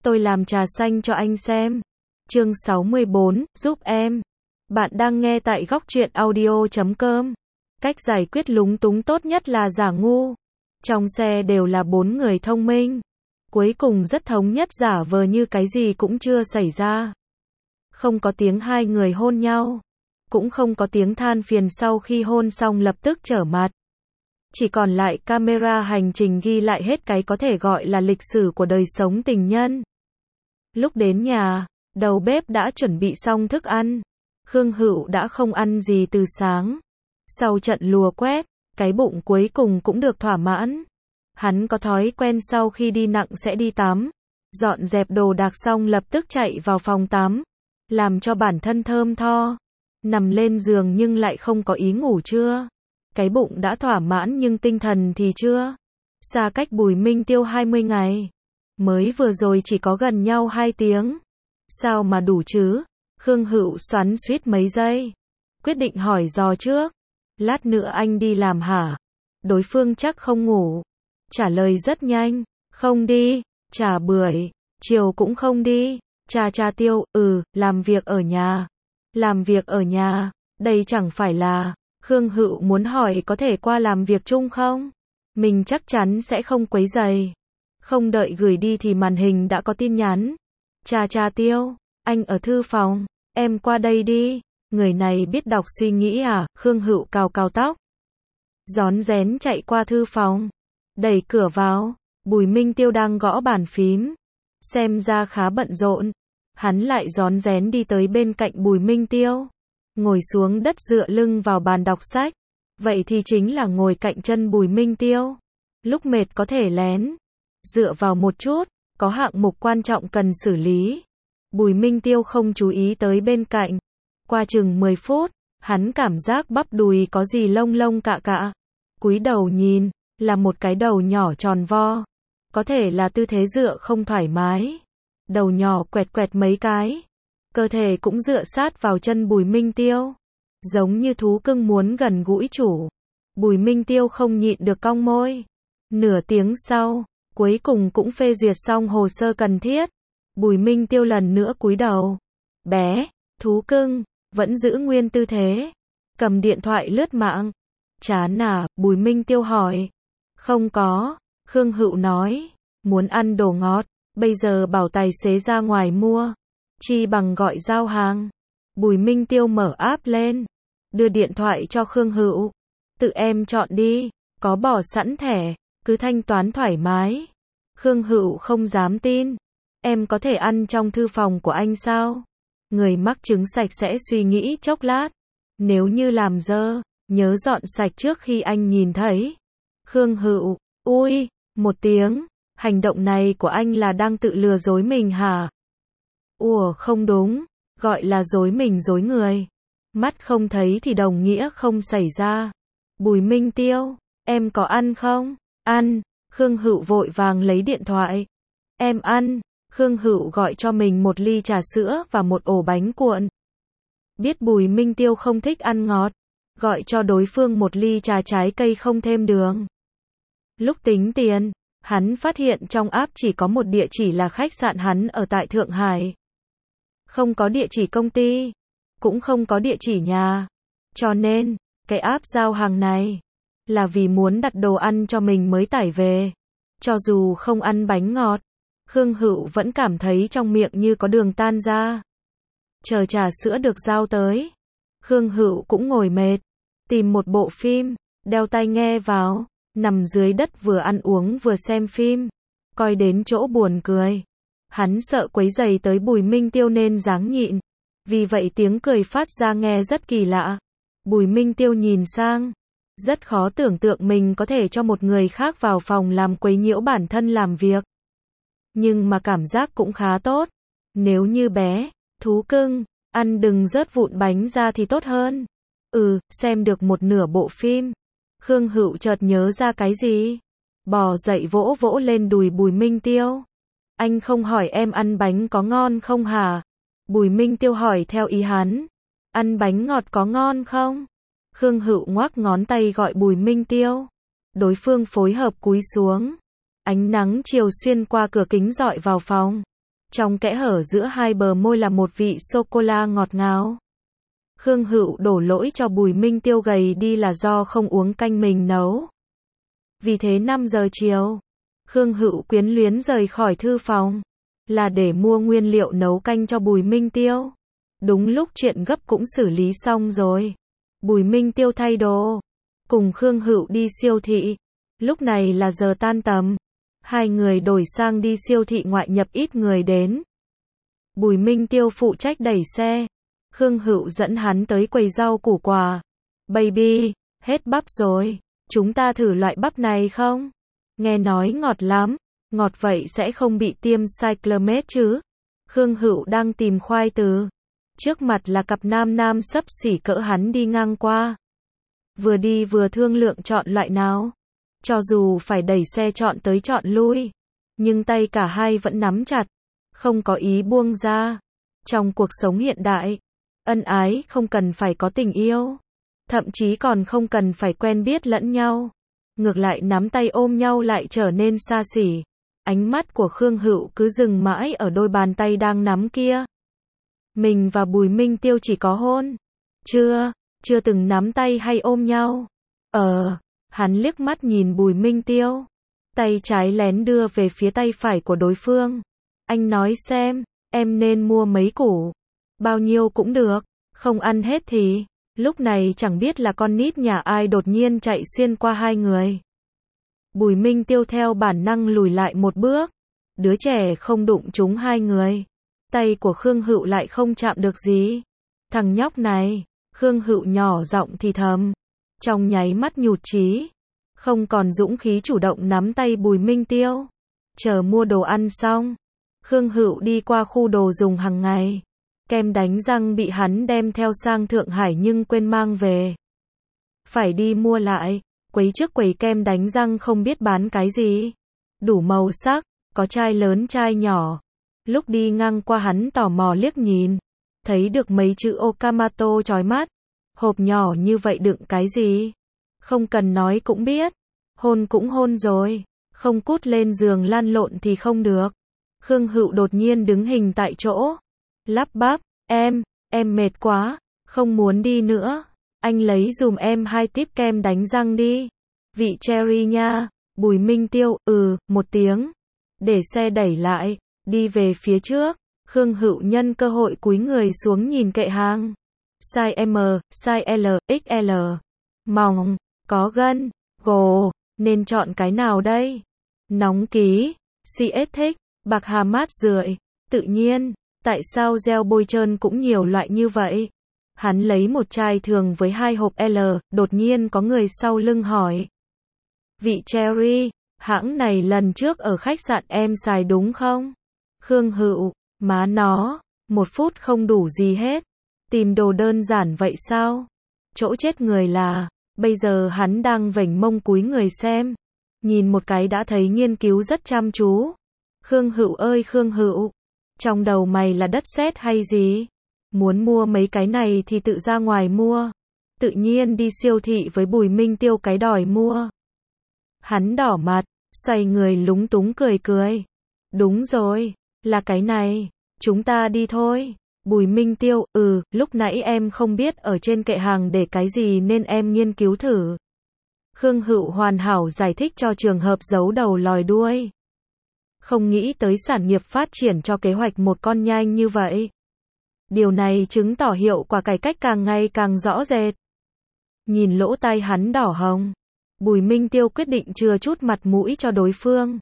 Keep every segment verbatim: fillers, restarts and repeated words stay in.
tôi làm trà xanh cho anh xem. Chương sáu mươi bốn, giúp em. Bạn đang nghe tại góc truyện audio chấm com. Cách giải quyết lúng túng tốt nhất là giả ngu. Trong xe đều là bốn người thông minh. Cuối cùng rất thống nhất giả vờ như cái gì cũng chưa xảy ra. Không có tiếng hai người hôn nhau. Cũng không có tiếng than phiền sau khi hôn xong lập tức trở mặt. Chỉ còn lại camera hành trình ghi lại hết cái có thể gọi là lịch sử của đời sống tình nhân. Lúc đến nhà, đầu bếp đã chuẩn bị xong thức ăn. Khương Hữu đã không ăn gì từ sáng. Sau trận lùa quét, cái bụng cuối cùng cũng được thỏa mãn. Hắn có thói quen sau khi đi nặng sẽ đi tắm. Dọn dẹp đồ đạc xong lập tức chạy vào phòng tắm. Làm cho bản thân thơm tho. Nằm lên giường nhưng lại không có ý ngủ trưa. Cái bụng đã thỏa mãn nhưng tinh thần thì chưa. Xa cách Bùi Minh Tiêu hai mươi ngày. Mới vừa rồi chỉ có gần nhau hai tiếng. Sao mà đủ chứ? Khương Hữu xoắn xuýt mấy giây. Quyết định hỏi dò trước. Lát nữa anh đi làm hả? Đối phương chắc không ngủ. Trả lời rất nhanh. Không đi. Trả bưởi. Chiều cũng không đi. Trà trà tiêu. Ừ, làm việc ở nhà. Làm việc ở nhà. Đây chẳng phải là... Khương Hữu muốn hỏi có thể qua làm việc chung không? Mình chắc chắn sẽ không quấy rầy. Không đợi gửi đi thì màn hình đã có tin nhắn. Trà trà tiêu, anh ở thư phòng, em qua đây đi. Người này biết đọc suy nghĩ à? Khương Hữu cào cào tóc. Rón rén chạy qua thư phòng. Đẩy cửa vào. Bùi Minh Tiêu đang gõ bàn phím. Xem ra khá bận rộn. Hắn lại rón rén đi tới bên cạnh Bùi Minh Tiêu. Ngồi xuống đất dựa lưng vào bàn đọc sách. Vậy thì chính là ngồi cạnh chân Bùi Minh Tiêu. Lúc mệt có thể lén. Dựa vào một chút. Có hạng mục quan trọng cần xử lý. Bùi Minh Tiêu không chú ý tới bên cạnh. Qua chừng mười phút. Hắn cảm giác bắp đùi có gì lông lông cạ cạ. Cúi đầu nhìn. Là một cái đầu nhỏ tròn vo. Có thể là tư thế dựa không thoải mái. Đầu nhỏ quẹt quẹt mấy cái. Cơ thể cũng dựa sát vào chân Bùi Minh Tiêu. Giống như thú cưng muốn gần gũi chủ. Bùi Minh Tiêu không nhịn được cong môi. Nửa tiếng sau, cuối cùng cũng phê duyệt xong hồ sơ cần thiết. Bùi Minh Tiêu lần nữa cúi đầu. Bé, thú cưng, vẫn giữ nguyên tư thế. Cầm điện thoại lướt mạng. Chán à? Bùi Minh Tiêu hỏi. Không có, Khương Hữu nói. Muốn ăn đồ ngọt, bây giờ bảo tài xế ra ngoài mua. Chi bằng gọi giao hàng. Bùi Minh Tiêu mở app lên. Đưa điện thoại cho Khương Hữu. Tự em chọn đi. Có bỏ sẵn thẻ. Cứ thanh toán thoải mái. Khương Hữu không dám tin. Em có thể ăn trong thư phòng của anh sao? Người mắc chứng sạch sẽ suy nghĩ chốc lát. Nếu như làm dơ, nhớ dọn sạch trước khi anh nhìn thấy. Khương Hữu, ui, một tiếng. Hành động này của anh là đang tự lừa dối mình hả? Ủa không đúng, gọi là dối mình dối người. Mắt không thấy thì đồng nghĩa không xảy ra. Bùi Minh Tiêu, em có ăn không? Ăn. Khương Hữu vội vàng lấy điện thoại. Em ăn. Khương Hữu gọi cho mình một ly trà sữa và một ổ bánh cuộn. Biết Bùi Minh Tiêu không thích ăn ngọt, gọi cho đối phương một ly trà trái cây không thêm đường. Lúc tính tiền, hắn phát hiện trong app chỉ có một địa chỉ là khách sạn hắn ở tại Thượng Hải. Không có địa chỉ công ty, cũng không có địa chỉ nhà. Cho nên, cái app giao hàng này là vì muốn đặt đồ ăn cho mình mới tải về. Cho dù không ăn bánh ngọt, Khương Hữu vẫn cảm thấy trong miệng như có đường tan ra. Chờ trà sữa được giao tới, Khương Hữu cũng ngồi mệt, tìm một bộ phim, đeo tai nghe vào, nằm dưới đất vừa ăn uống vừa xem phim, coi đến chỗ buồn cười. Hắn sợ quấy rầy tới Bùi Minh Tiêu nên ráng nhịn. Vì vậy tiếng cười phát ra nghe rất kỳ lạ. Bùi Minh Tiêu nhìn sang. Rất khó tưởng tượng mình có thể cho một người khác vào phòng làm quấy nhiễu bản thân làm việc. Nhưng mà cảm giác cũng khá tốt. Nếu như bé, thú cưng, ăn đừng rớt vụn bánh ra thì tốt hơn. Ừ, xem được một nửa bộ phim. Khương Hữu chợt nhớ ra cái gì. Bò dậy vỗ vỗ lên đùi Bùi Minh Tiêu. Anh không hỏi em ăn bánh có ngon không hả? Bùi Minh Tiêu hỏi theo ý hắn. Ăn bánh ngọt có ngon không? Khương Hữu ngoắc ngón tay gọi Bùi Minh Tiêu. Đối phương phối hợp cúi xuống. Ánh nắng chiều xuyên qua cửa kính rọi vào phòng. Trong kẽ hở giữa hai bờ môi là một vị sô-cô-la ngọt ngào. Khương Hựu đổ lỗi cho Bùi Minh Tiêu gầy đi là do không uống canh mình nấu. Vì thế năm giờ chiều, Khương Hựu quyến luyến rời khỏi thư phòng, là để mua nguyên liệu nấu canh cho Bùi Minh Tiêu. Đúng lúc chuyện gấp cũng xử lý xong rồi. Bùi Minh Tiêu thay đồ, cùng Khương Hựu đi siêu thị. Lúc này là giờ tan tầm. Hai người đổi sang đi siêu thị ngoại nhập ít người đến. Bùi Minh Tiêu phụ trách đẩy xe. Khương Hựu dẫn hắn tới quầy rau củ quả. Baby, hết bắp rồi. Chúng ta thử loại bắp này không? Nghe nói ngọt lắm. Ngọt vậy sẽ không bị tiêm cyclamet chứ? Khương Hựu đang tìm khoai từ. Trước mặt là cặp nam nam xấp xỉ cỡ hắn đi ngang qua. Vừa đi vừa thương lượng chọn loại nào. Cho dù phải đẩy xe chọn tới chọn lui, nhưng tay cả hai vẫn nắm chặt, không có ý buông ra. Trong cuộc sống hiện đại, ân ái không cần phải có tình yêu, thậm chí còn không cần phải quen biết lẫn nhau. Ngược lại nắm tay ôm nhau lại trở nên xa xỉ. Ánh mắt của Khương Hựu cứ dừng mãi ở đôi bàn tay đang nắm kia. Mình và Bùi Minh Tiêu chỉ có hôn. Chưa, chưa từng nắm tay hay ôm nhau. Ờ, hắn liếc mắt nhìn Bùi Minh Tiêu. Tay trái lén đưa về phía tay phải của đối phương. Anh nói xem, em nên mua mấy củ. Bao nhiêu cũng được, không ăn hết thì. Lúc này chẳng biết là con nít nhà ai đột nhiên chạy xuyên qua hai người. Bùi Minh Tiêu theo bản năng lùi lại một bước. Đứa trẻ không đụng trúng hai người. Tay của Khương Hựu lại không chạm được gì. Thằng nhóc này, Khương Hựu nhỏ giọng thì thầm. Trong nháy mắt nhụt chí. Không còn dũng khí chủ động nắm tay Bùi Minh Tiêu. Chờ mua đồ ăn xong, Khương Hựu đi qua khu đồ dùng hàng ngày. Kem đánh răng bị hắn đem theo sang Thượng Hải nhưng quên mang về. Phải đi mua lại. Quấy trước quầy kem đánh răng không biết bán cái gì. Đủ màu sắc, có chai lớn chai nhỏ. Lúc đi ngang qua hắn tò mò liếc nhìn. Thấy được mấy chữ Okamato chói mắt. Hộp nhỏ như vậy đựng cái gì? Không cần nói cũng biết. Hôn cũng hôn rồi. Không cút lên giường lăn lộn thì không được. Khương Hựu đột nhiên đứng hình tại chỗ. Lắp bắp, em, em mệt quá. Không muốn đi nữa. Anh lấy dùm em hai típ kem đánh răng đi. Vị cherry nha. Bùi Minh Tiêu, ừ, một tiếng. Để xe đẩy lại, đi về phía trước. Khương Hựu nhân cơ hội cúi người xuống nhìn kệ hàng. Size M, size L, ích lờ. Mỏng, có gân, gồ, nên chọn cái nào đây? Nóng ký, xê ét thích, bạc hà mát rượi. Tự nhiên, tại sao gel bôi trơn cũng nhiều loại như vậy? Hắn lấy một chai thường với hai hộp L, đột nhiên có người sau lưng hỏi. Vị Cherry, hãng này lần trước ở khách sạn em xài đúng không? Khương Hựu, má nó, một phút không đủ gì hết. Tìm đồ đơn giản vậy sao? Chỗ chết người là, bây giờ hắn đang vểnh mông cúi người xem. Nhìn một cái đã thấy nghiên cứu rất chăm chú. Khương Hựu ơi Khương Hựu, trong đầu mày là đất sét hay gì? Muốn mua mấy cái này thì tự ra ngoài mua. Tự nhiên đi siêu thị với Bùi Minh Tiêu cái đòi mua. Hắn đỏ mặt, xoay người lúng túng cười cười. Đúng rồi, là cái này, chúng ta đi thôi. Bùi Minh Tiêu, ừ, lúc nãy em không biết ở trên kệ hàng để cái gì nên em nghiên cứu thử. Khương Hựu hoàn hảo giải thích cho trường hợp giấu đầu lòi đuôi. Không nghĩ tới sản nghiệp phát triển cho kế hoạch một con nhanh như vậy. Điều này chứng tỏ hiệu quả cải cách càng ngày càng rõ rệt. Nhìn lỗ tai hắn đỏ hồng, Bùi Minh Tiêu quyết định chừa chút mặt mũi cho đối phương.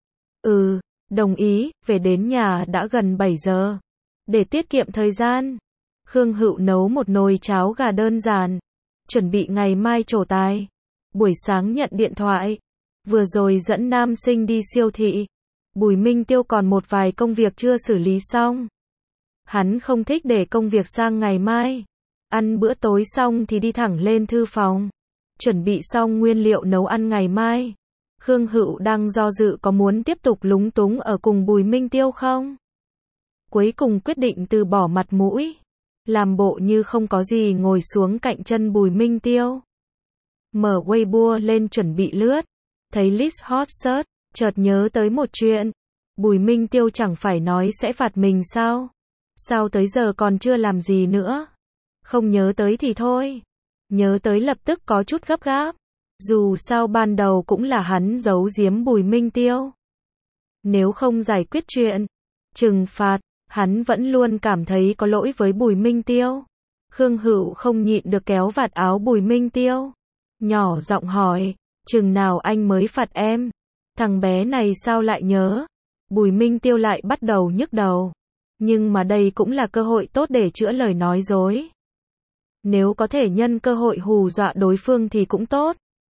Ừ, đồng ý, về đến nhà đã gần bảy giờ. Để tiết kiệm thời gian, Khương Hựu nấu một nồi cháo gà đơn giản, chuẩn bị ngày mai trổ tài. Buổi sáng nhận điện thoại, vừa rồi dẫn nam sinh đi siêu thị. Bùi Minh Tiêu còn một vài công việc chưa xử lý xong. Hắn không thích để công việc sang ngày mai. Ăn bữa tối xong thì đi thẳng lên thư phòng. Chuẩn bị xong nguyên liệu nấu ăn ngày mai. Khương Hựu đang do dự có muốn tiếp tục lúng túng ở cùng Bùi Minh Tiêu không? Cuối cùng quyết định từ bỏ mặt mũi. Làm bộ như không có gì ngồi xuống cạnh chân Bùi Minh Tiêu. Mở Weibo lên chuẩn bị lướt. Thấy list hot search, chợt nhớ tới một chuyện. Bùi Minh Tiêu chẳng phải nói sẽ phạt mình sao? Sao tới giờ còn chưa làm gì nữa? Không nhớ tới thì thôi. Nhớ tới lập tức có chút gấp gáp. Dù sao ban đầu cũng là hắn giấu giếm Bùi Minh Tiêu. Nếu không giải quyết chuyện, trừng phạt, hắn vẫn luôn cảm thấy có lỗi với Bùi Minh Tiêu. Khương Hữu không nhịn được kéo vạt áo Bùi Minh Tiêu. Nhỏ giọng hỏi, chừng nào anh mới phạt em? Thằng bé này sao lại nhớ? Bùi Minh Tiêu lại bắt đầu nhức đầu. Nhưng mà đây cũng là cơ hội tốt để chữa lời nói dối. Nếu có thể nhân cơ hội hù dọa đối phương thì cũng tốt.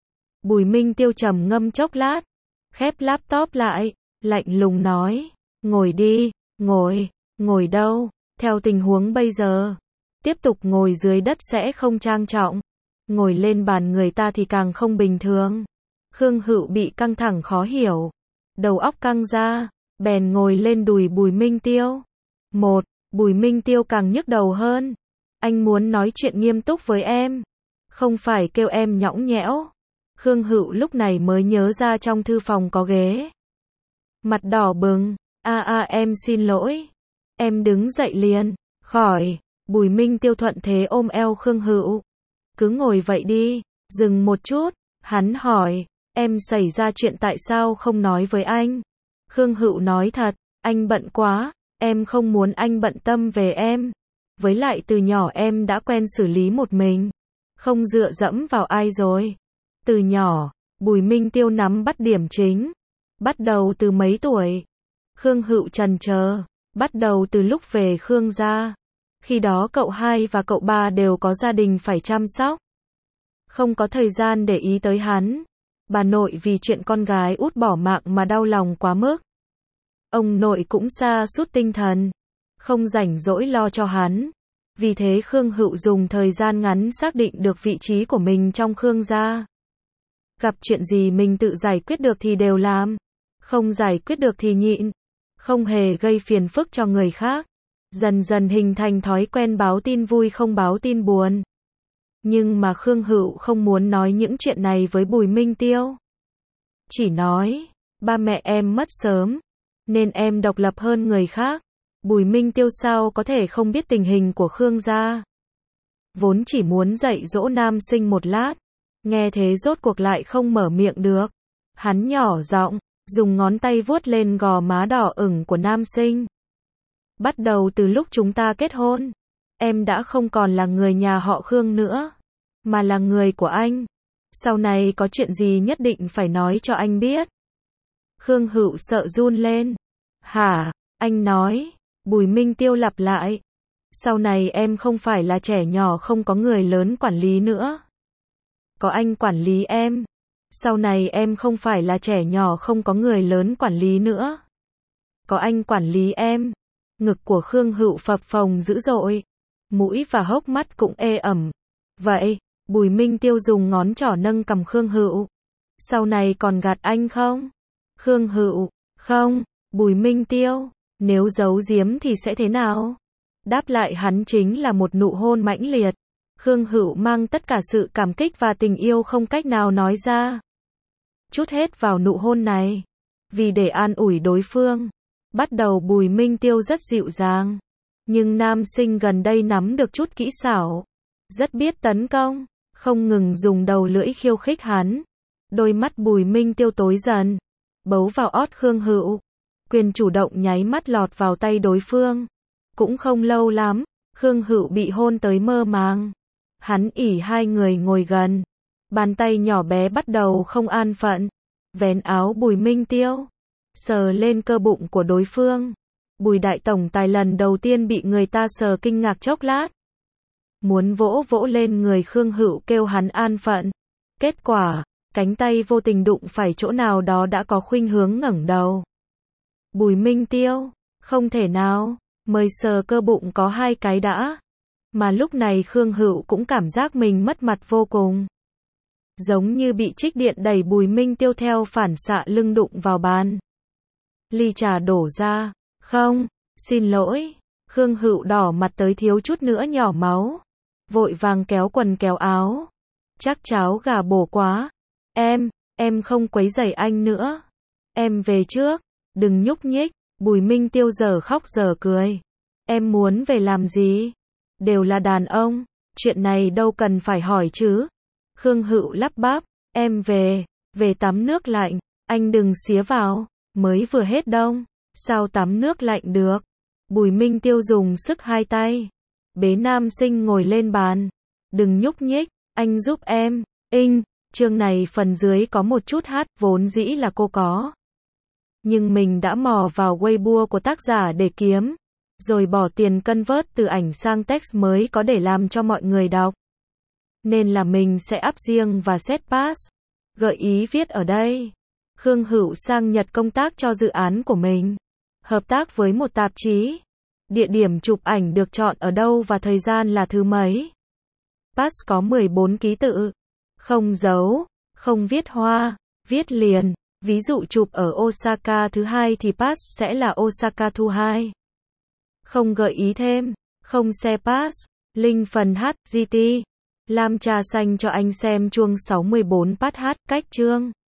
Bùi Minh Tiêu trầm ngâm chốc lát, khép laptop lại, lạnh lùng nói, ngồi đi, ngồi, ngồi đâu, theo tình huống bây giờ, tiếp tục ngồi dưới đất sẽ không trang trọng, ngồi lên bàn người ta thì càng không bình thường. Khương Hữu bị căng thẳng khó hiểu, đầu óc căng ra, bèn ngồi lên đùi Bùi Minh Tiêu. Một, Bùi Minh Tiêu càng nhức đầu hơn, anh muốn nói chuyện nghiêm túc với em, không phải kêu em nhõng nhẽo. Khương Hữu lúc này mới nhớ ra trong thư phòng có ghế. Mặt đỏ bừng, a a em xin lỗi. Em đứng dậy liền, khỏi. Bùi Minh Tiêu thuận thế ôm eo Khương Hữu. Cứ ngồi vậy đi, dừng một chút, hắn hỏi, em xảy ra chuyện tại sao không nói với anh? Khương Hữu nói thật, anh bận quá, em không muốn anh bận tâm về em. Với lại từ nhỏ em đã quen xử lý một mình, không dựa dẫm vào ai rồi. Từ nhỏ, Bùi Minh Tiêu nắm bắt điểm chính. Bắt đầu từ mấy tuổi? Khương Hữu trần chờ, bắt đầu từ lúc về Khương gia. Khi đó cậu hai và cậu ba đều có gia đình phải chăm sóc. Không có thời gian để ý tới hắn. Bà nội vì chuyện con gái út bỏ mạng mà đau lòng quá mức. Ông nội cũng sa sút tinh thần, không rảnh rỗi lo cho hắn. Vì thế Khương Hữu dùng thời gian ngắn xác định được vị trí của mình trong Khương gia. Gặp chuyện gì mình tự giải quyết được thì đều làm, không giải quyết được thì nhịn, không hề gây phiền phức cho người khác. Dần dần hình thành thói quen báo tin vui không báo tin buồn. Nhưng mà Khương Hữu không muốn nói những chuyện này với Bùi Minh Tiêu. Chỉ nói, ba mẹ em mất sớm, nên em độc lập hơn người khác. Bùi Minh Tiêu sao có thể không biết tình hình của Khương gia. Vốn chỉ muốn dạy dỗ nam sinh một lát, nghe thế rốt cuộc lại không mở miệng được. Hắn nhỏ giọng, dùng ngón tay vuốt lên gò má đỏ ửng của nam sinh. Bắt đầu từ lúc chúng ta kết hôn, em đã không còn là người nhà họ Khương nữa, mà là người của anh. Sau này có chuyện gì nhất định phải nói cho anh biết. Khương Hữu sợ run lên. Hả? Anh nói. Bùi Minh Tiêu lặp lại. Sau này em không phải là trẻ nhỏ không có người lớn quản lý nữa. Có anh quản lý em. Sau này em không phải là trẻ nhỏ không có người lớn quản lý nữa. Có anh quản lý em. Ngực của Khương Hữu phập phồng dữ dội. Mũi và hốc mắt cũng ê ẩm. Vậy, Bùi Minh Tiêu dùng ngón trỏ nâng cằm Khương Hữu. Sau này còn gạt anh không? Khương Hữu, không. Bùi Minh Tiêu, nếu giấu giếm thì sẽ thế nào? Đáp lại hắn chính là một nụ hôn mãnh liệt. Khương Hữu mang tất cả sự cảm kích và tình yêu không cách nào nói ra. Chút hết vào nụ hôn này. Vì để an ủi đối phương. Bắt đầu Bùi Minh Tiêu rất dịu dàng. Nhưng nam sinh gần đây nắm được chút kỹ xảo. Rất biết tấn công. Không ngừng dùng đầu lưỡi khiêu khích hắn. Đôi mắt Bùi Minh Tiêu tối dần. Bấu vào ót Khương Hữu. Quyền chủ động nháy mắt lọt vào tay đối phương. Cũng không lâu lắm, Khương Hữu bị hôn tới mơ màng. Hắn ỉ hai người ngồi gần. Bàn tay nhỏ bé bắt đầu không an phận. Vén áo Bùi Minh Tiêu. Sờ lên cơ bụng của đối phương. Bùi đại tổng tài lần đầu tiên bị người ta sờ kinh ngạc chốc lát. Muốn vỗ vỗ lên người Khương Hữu kêu hắn an phận. Kết quả, cánh tay vô tình đụng phải chỗ nào đó đã có khuynh hướng ngẩng đầu. Bùi Minh Tiêu, không thể nào, mới sờ cơ bụng có hai cái đã. Mà lúc này Khương Hữu cũng cảm giác mình mất mặt vô cùng. Giống như bị trích điện đẩy Bùi Minh Tiêu theo phản xạ lưng đụng vào bàn. Ly trà đổ ra, không, xin lỗi. Khương Hữu đỏ mặt tới thiếu chút nữa nhỏ máu. Vội vàng kéo quần kéo áo. Chắc cháo gà bổ quá. Em, em không quấy rầy anh nữa. Em về trước. Đừng nhúc nhích. Bùi Minh Tiêu giờ khóc giờ cười. Em muốn về làm gì? Đều là đàn ông, chuyện này đâu cần phải hỏi chứ. Khương Hữu lắp bắp, em về, về tắm nước lạnh, anh đừng xía vào, mới vừa hết đông, sao tắm nước lạnh được. Bùi Minh Tiêu dùng sức hai tay, bế nam sinh ngồi lên bàn. Đừng nhúc nhích, anh giúp em, Inh, chương này phần dưới có một chút hát, vốn dĩ là cô có. Nhưng mình đã mò vào Weibo của tác giả để kiếm, rồi bỏ tiền convert từ ảnh sang text mới có để làm cho mọi người đọc. Nên là mình sẽ up riêng và set pass. Gợi ý viết ở đây. Khương Hữu sang Nhật công tác cho dự án của mình. Hợp tác với một tạp chí. Địa điểm chụp ảnh được chọn ở đâu và thời gian là thứ mấy. Pass có mười bốn ký tự. Không dấu, không viết hoa, viết liền. Ví dụ chụp ở Osaka thứ hai thì pass sẽ là Osaka thu hai. Không gợi ý thêm, không share pass. Link phần hát giê tê. Làm trà xanh cho anh xem chuông sáu mươi bốn pass hát cách chương.